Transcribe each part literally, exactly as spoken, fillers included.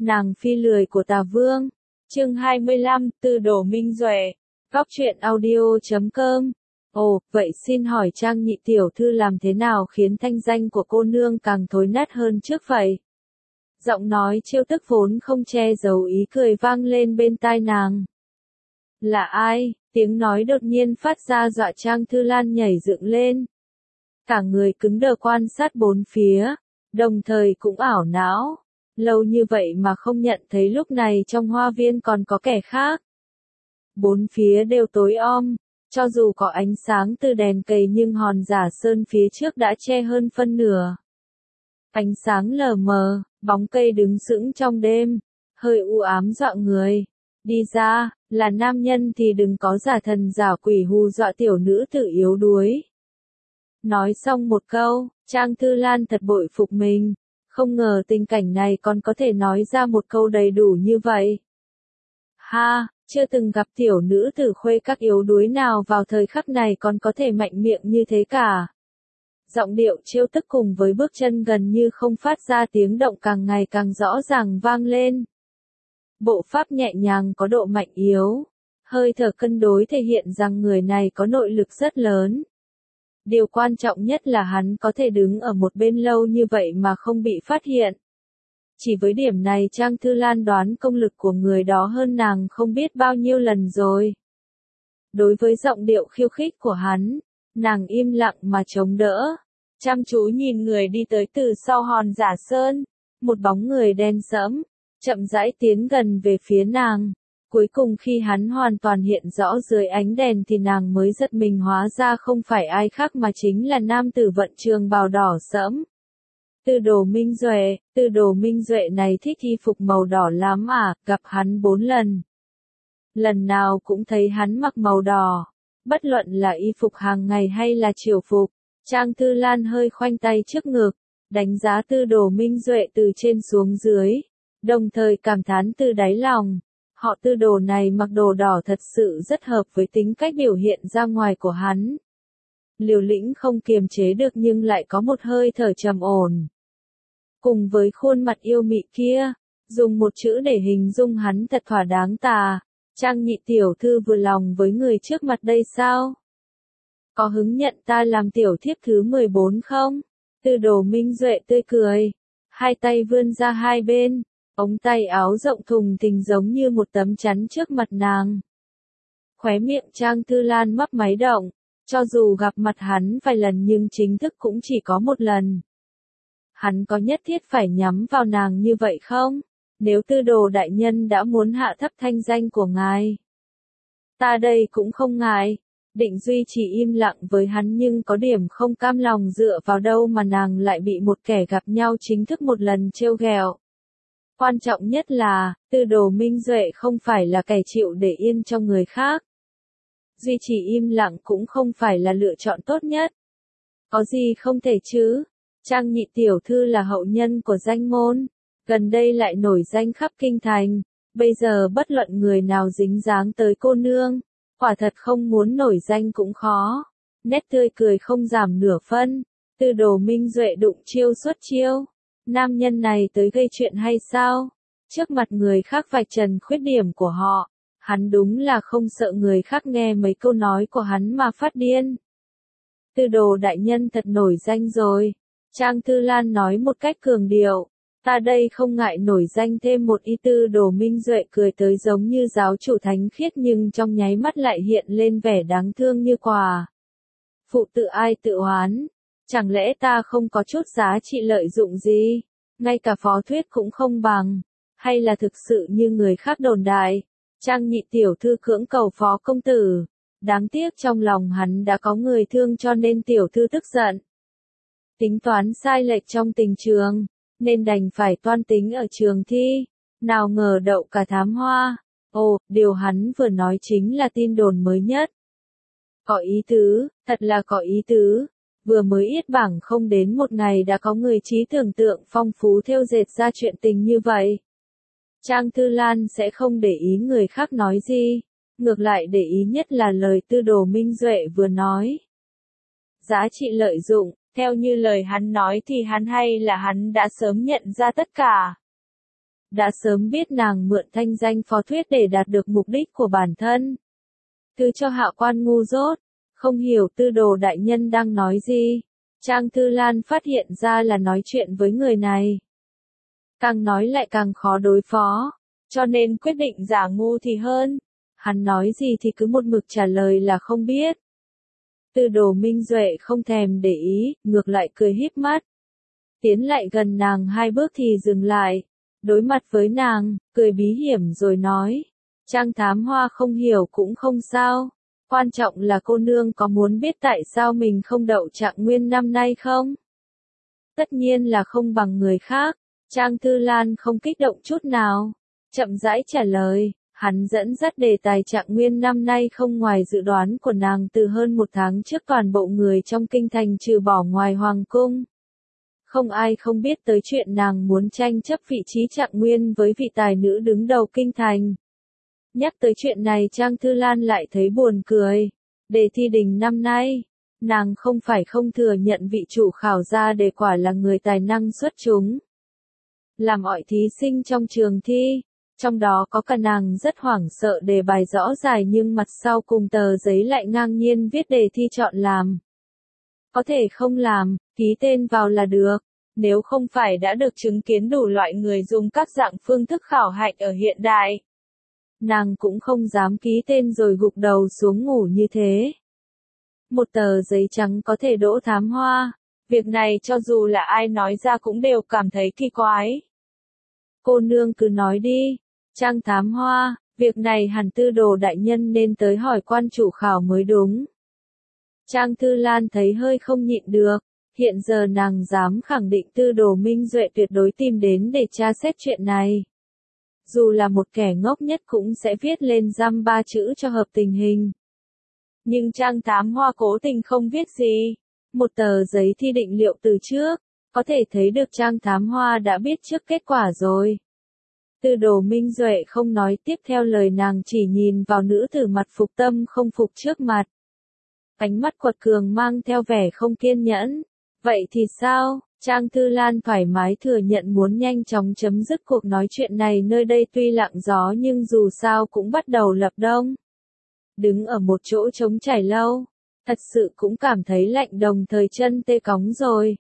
Nàng phi lười của Tà Vương. Chương hai mươi lăm, Tư Đồ Minh Duệ. Góc truyện audio chấm com. Ồ, vậy xin hỏi Trang nhị tiểu thư làm thế nào khiến thanh danh của cô nương càng thối nát hơn trước vậy? Giọng nói trêu tức vốn không che giấu ý cười vang lên bên tai nàng. Là ai? Tiếng nói đột nhiên phát ra dọa Trang Thư Lan nhảy dựng lên. Cả người cứng đờ quan sát bốn phía, đồng thời cũng ảo não. Lâu như vậy mà không nhận thấy lúc này trong hoa viên còn có kẻ khác. Bốn phía đều tối om, cho dù có ánh sáng từ đèn cầy nhưng hòn giả sơn phía trước đã che hơn phân nửa. Ánh sáng lờ mờ, bóng cây đứng sững trong đêm, hơi u ám dọa người. Đi ra, là nam nhân thì đừng có giả thần giả quỷ hù dọa tiểu nữ tử yếu đuối. Nói xong một câu, Trang Thư Lan thật bội phục mình, không ngờ tình cảnh này còn có thể nói ra một câu đầy đủ như vậy. Ha, chưa từng gặp tiểu nữ tử khuê các yếu đuối nào vào thời khắc này còn có thể mạnh miệng như thế cả. Giọng điệu trêu tức cùng với bước chân gần như không phát ra tiếng động càng ngày càng rõ ràng vang lên. Bộ pháp nhẹ nhàng có độ mạnh yếu, hơi thở cân đối thể hiện rằng người này có nội lực rất lớn. Điều quan trọng nhất là hắn có thể đứng ở một bên lâu như vậy mà không bị phát hiện. Chỉ với điểm này Trang Thư Lan đoán công lực của người đó hơn nàng không biết bao nhiêu lần rồi. Đối với giọng điệu khiêu khích của hắn, nàng im lặng mà chống đỡ, chăm chú nhìn người đi tới từ sau hòn giả sơn, một bóng người đen sẫm, chậm rãi tiến gần về phía nàng. Cuối cùng khi hắn hoàn toàn hiện rõ dưới ánh đèn thì nàng mới giật mình hóa ra không phải ai khác mà chính là nam tử vận trường bào đỏ sẫm. Tư Đồ Minh Duệ, Tư Đồ Minh Duệ này thích y phục màu đỏ lắm à, gặp hắn bốn lần. Lần nào cũng thấy hắn mặc màu đỏ, bất luận là y phục hàng ngày hay là triều phục. Trang Thư Lan hơi khoanh tay trước ngực, đánh giá Tư Đồ Minh Duệ từ trên xuống dưới, đồng thời cảm thán từ đáy lòng. Họ Tư Đồ này mặc đồ đỏ thật sự rất hợp với tính cách biểu hiện ra ngoài của hắn. Liều lĩnh không kiềm chế được nhưng lại có một hơi thở trầm ổn. Cùng với khuôn mặt yêu mị kia, dùng một chữ để hình dung hắn thật thỏa đáng tà. Trang nhị tiểu thư vừa lòng với người trước mặt đây sao? Có hứng nhận ta làm tiểu thiếp thứ mười bốn không? Tư Đồ Minh Duệ tươi cười, hai tay vươn ra hai bên. Ống tay áo rộng thùng thình giống như một tấm chắn trước mặt nàng. Khóe miệng Trang Thư Lan mấp máy động, cho dù gặp mặt hắn vài lần nhưng chính thức cũng chỉ có một lần. Hắn có nhất thiết phải nhắm vào nàng như vậy không? Nếu Tư Đồ đại nhân đã muốn hạ thấp thanh danh của ngài, ta đây cũng không ngại. Định duy trì im lặng với hắn nhưng có điểm không cam lòng dựa vào đâu mà nàng lại bị một kẻ gặp nhau chính thức một lần trêu ghẹo. Quan trọng nhất là, Tư Đồ Minh Duệ không phải là kẻ chịu để yên cho người khác. Duy trì im lặng cũng không phải là lựa chọn tốt nhất. Có gì không thể chứ? Trang nhị tiểu thư là hậu nhân của danh môn, gần đây lại nổi danh khắp kinh thành, bây giờ bất luận người nào dính dáng tới cô nương, quả thật không muốn nổi danh cũng khó. Nét tươi cười không giảm nửa phân, Tư Đồ Minh Duệ đụng chiêu xuất chiêu. Nam nhân này tới gây chuyện hay sao? Trước mặt người khác vạch trần khuyết điểm của họ, hắn đúng là không sợ người khác nghe mấy câu nói của hắn mà phát điên. Tư Đồ đại nhân thật nổi danh rồi. Trang Thư Lan nói một cách cường điệu. Ta đây không ngại nổi danh thêm một y. Tư Đồ Minh Duệ cười tới giống như giáo chủ thánh khiết nhưng trong nháy mắt lại hiện lên vẻ đáng thương như quà. Phụ tự ai tự oán. Chẳng lẽ ta không có chút giá trị lợi dụng gì, ngay cả phó thuyết cũng không bằng, hay là thực sự như người khác đồn đại, Trang nhị tiểu thư cưỡng cầu phó công tử, đáng tiếc trong lòng hắn đã có người thương cho nên tiểu thư tức giận. Tính toán sai lệch trong tình trường, nên đành phải toan tính ở trường thi, nào ngờ đậu cả thám hoa. Ồ, điều hắn vừa nói chính là tin đồn mới nhất. Có ý tứ, thật là có ý tứ. Vừa mới yết bảng không đến một ngày đã có người trí tưởng tượng phong phú thêu dệt ra chuyện tình như vậy. Trang Thư Lan sẽ không để ý người khác nói gì, ngược lại để ý nhất là lời Tư Đồ Minh Duệ vừa nói. Giá trị lợi dụng, theo như lời hắn nói thì hắn hay là hắn đã sớm nhận ra tất cả. đã sớm biết nàng mượn thanh danh phó thuyết để đạt được mục đích của bản thân. Thứ cho hạ quan ngu dốt, không hiểu Tư Đồ đại nhân đang nói gì. Trang Thư Lan phát hiện ra là nói chuyện với người này. Càng nói lại càng khó đối phó, cho nên quyết định giả ngu thì hơn. Hắn nói gì thì cứ một mực trả lời là không biết. Tư Đồ Minh Duệ không thèm để ý, ngược lại cười híp mắt. Tiến lại gần nàng hai bước thì dừng lại, đối mặt với nàng, cười bí hiểm rồi nói. Trang Thám Hoa không hiểu cũng không sao, quan trọng là cô nương có muốn biết tại sao mình không đậu Trạng Nguyên năm nay không? Tất nhiên là không bằng người khác, Trang Thư Lan không kích động chút nào, chậm rãi trả lời. Hắn dẫn dắt đề tài Trạng Nguyên năm nay không ngoài dự đoán của nàng từ hơn một tháng trước, toàn bộ người trong kinh thành trừ bỏ ngoài hoàng cung. Không ai không biết tới chuyện nàng muốn tranh chấp vị trí Trạng Nguyên với vị tài nữ đứng đầu kinh thành. Nhắc tới chuyện này Trang Thư Lan lại thấy buồn cười. Đề thi đình năm nay, nàng không phải không thừa nhận vị chủ khảo ra đề quả là người tài năng xuất chúng. Làm ọi thí sinh trong trường thi. Trong đó có cả nàng rất hoảng sợ đề bài rõ ràng nhưng mặt sau cùng tờ giấy lại ngang nhiên viết đề thi chọn làm. Có thể không làm, ký tên vào là được. Nếu không phải đã được chứng kiến đủ loại người dùng các dạng phương thức khảo hạch ở hiện đại, nàng cũng không dám ký tên rồi gục đầu xuống ngủ như thế. Một tờ giấy trắng có thể đỗ Thám Hoa. Việc này cho dù là ai nói ra cũng đều cảm thấy kỳ quái. Cô nương cứ nói đi. Trang Thám Hoa, việc này hẳn Tư Đồ đại nhân nên tới hỏi quan chủ khảo mới đúng. Trang Thư Lan thấy hơi không nhịn được, hiện giờ nàng dám khẳng định Tư Đồ Minh Duệ tuyệt đối tìm đến để tra xét chuyện này. Dù là một kẻ ngốc nhất cũng sẽ viết lên dăm ba chữ cho hợp tình hình. Nhưng Trang Thám Hoa cố tình không viết gì, một tờ giấy thi định liệu từ trước, có thể thấy được Trang Thám Hoa đã biết trước kết quả rồi. Tư Đồ Minh Duệ không nói tiếp theo lời, nàng chỉ nhìn vào nữ tử mặt phục tâm không phục trước mặt. Ánh mắt quật cường mang theo vẻ không kiên nhẫn. Vậy thì sao? Trang Thư Lan thoải mái thừa nhận muốn nhanh chóng chấm dứt cuộc nói chuyện này, nơi đây tuy lặng gió nhưng dù sao cũng bắt đầu lập đông. Đứng ở một chỗ trống trải lâu, thật sự cũng cảm thấy lạnh đồng thời chân tê cóng rồi.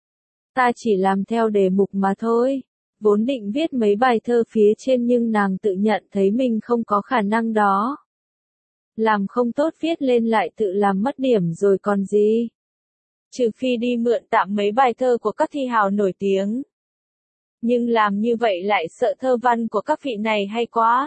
Ta chỉ làm theo đề mục mà thôi. Vốn định viết mấy bài thơ phía trên nhưng nàng tự nhận thấy mình không có khả năng đó. Làm không tốt viết lên lại tự làm mất điểm rồi còn gì. Trừ phi đi mượn tạm mấy bài thơ của các thi hào nổi tiếng. Nhưng làm như vậy lại sợ thơ văn của các vị này hay quá.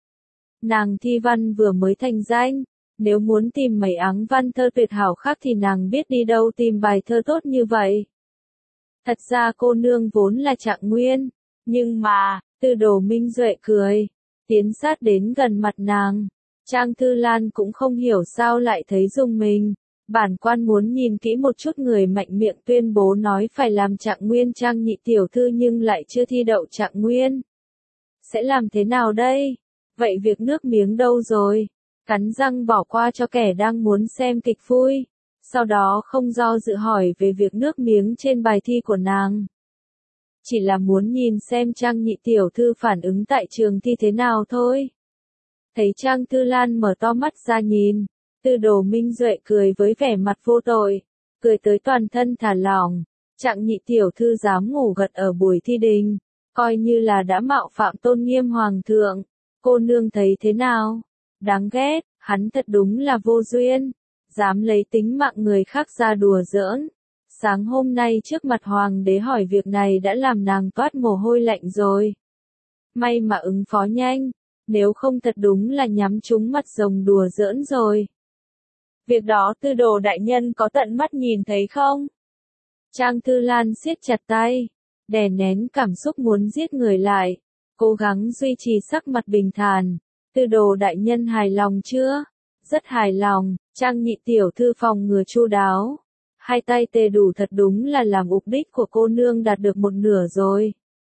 Nàng thi văn vừa mới thành danh, nếu muốn tìm mấy áng văn thơ tuyệt hảo khác thì nàng biết đi đâu tìm bài thơ tốt như vậy. Thật ra cô nương vốn là Trạng Nguyên. Nhưng mà, Tư Đồ Minh Duệ cười, tiến sát đến gần mặt nàng. Trang Thư Lan cũng không hiểu sao lại thấy rùng mình. Bản quan muốn nhìn kỹ một chút người mạnh miệng tuyên bố nói phải làm Trạng Nguyên Trang nhị tiểu thư nhưng lại chưa thi đậu Trạng Nguyên. Sẽ làm thế nào đây? Vậy việc nước miếng đâu rồi? Cắn răng bỏ qua cho kẻ đang muốn xem kịch vui. Sau đó không do dự hỏi về việc nước miếng trên bài thi của nàng. Chỉ là muốn nhìn xem Trang nhị tiểu thư phản ứng tại trường thi thế nào thôi. Thấy Trang Thư Lan mở to mắt ra nhìn, Tư Đồ Minh Duệ cười với vẻ mặt vô tội, cười tới toàn thân thả lỏng. Trạng nhị tiểu thư dám ngủ gật ở buổi thi đình, coi như là đã mạo phạm tôn nghiêm hoàng thượng. Cô nương thấy thế nào? Đáng ghét, hắn thật đúng là vô duyên, dám lấy tính mạng người khác ra đùa giỡn. Sáng hôm nay trước mặt hoàng đế hỏi việc này đã làm nàng toát mồ hôi lạnh rồi. May mà ứng phó nhanh, nếu không thật đúng là nhắm trúng mặt rồng đùa giỡn rồi. Việc đó Tư Đồ đại nhân có tận mắt nhìn thấy không? Trang Thư Lan siết chặt tay, đè nén cảm xúc muốn giết người lại, cố gắng duy trì sắc mặt bình thản. Tư Đồ đại nhân hài lòng chưa? Rất hài lòng, Trang nhị tiểu thư phòng ngừa chu đáo. Hai tay tê đủ thật đúng là làm mục đích của cô nương đạt được một nửa rồi.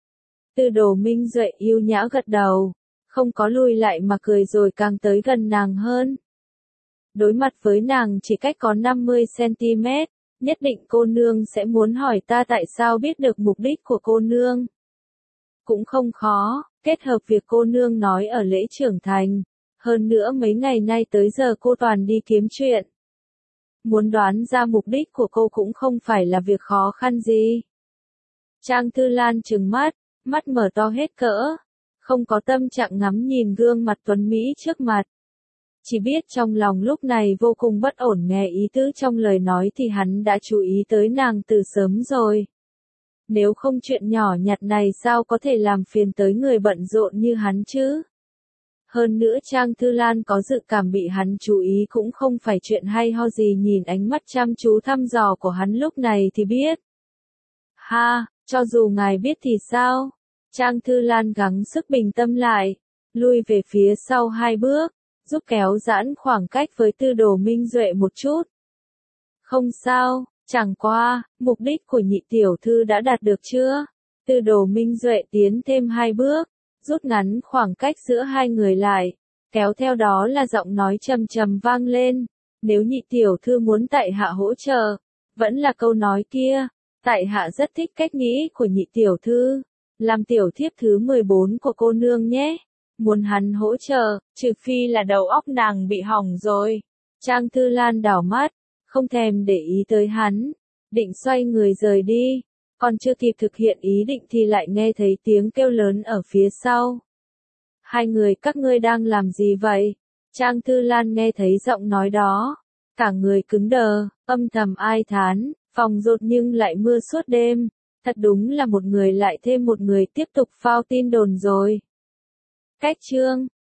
Tư Đồ Minh Duệ yêu nhã gật đầu, không có lùi lại mà cười rồi càng tới gần nàng hơn. Đối mặt với nàng chỉ cách có năm mươi xăng-ti-mét, nhất định cô nương sẽ muốn hỏi ta tại sao biết được mục đích của cô nương. cũng không khó, kết hợp việc cô nương nói ở lễ trưởng thành. Hơn nữa mấy ngày nay tới giờ cô toàn đi kiếm chuyện. Muốn đoán ra mục đích của cô cũng không phải là việc khó khăn gì. Trang Thư Lan trừng mắt, mắt mở to hết cỡ, không có tâm trạng ngắm nhìn gương mặt tuấn Mỹ trước mặt. Chỉ biết trong lòng lúc này vô cùng bất ổn, nghe ý tứ trong lời nói thì hắn đã chú ý tới nàng từ sớm rồi. Nếu không chuyện nhỏ nhặt này sao có thể làm phiền tới người bận rộn như hắn chứ? Hơn nữa Trang Thư Lan có dự cảm bị hắn chú ý cũng không phải chuyện hay ho gì, nhìn ánh mắt chăm chú thăm dò của hắn lúc này thì biết. Ha, cho dù ngài biết thì sao? Trang Thư Lan gắng sức bình tâm lại, lui về phía sau hai bước, giúp kéo giãn khoảng cách với Tư Đồ Minh Duệ một chút. Không sao, chẳng qua, mục đích của nhị tiểu thư đã đạt được chưa? Tư Đồ Minh Duệ tiến thêm hai bước, rút ngắn khoảng cách giữa hai người lại, kéo theo đó là giọng nói trầm trầm vang lên. Nếu nhị tiểu thư muốn tại hạ hỗ trợ, vẫn là câu nói kia, tại hạ rất thích cách nghĩ của nhị tiểu thư, làm tiểu thiếp thứ mười bốn của cô nương nhé. Muốn hắn hỗ trợ, trừ phi là đầu óc nàng bị hỏng rồi. Trang Thư Lan đảo mắt, không thèm để ý tới hắn, định xoay người rời đi, còn chưa kịp thực hiện ý định thì lại nghe thấy tiếng kêu lớn ở phía sau. Hai người các ngươi đang làm gì vậy? Trang Thư Lan nghe thấy giọng nói đó, cả người cứng đờ, âm thầm ai thán, phòng rột nhưng lại mưa suốt đêm, thật đúng là một người lại thêm một người tiếp tục phao tin đồn rồi. Cách chương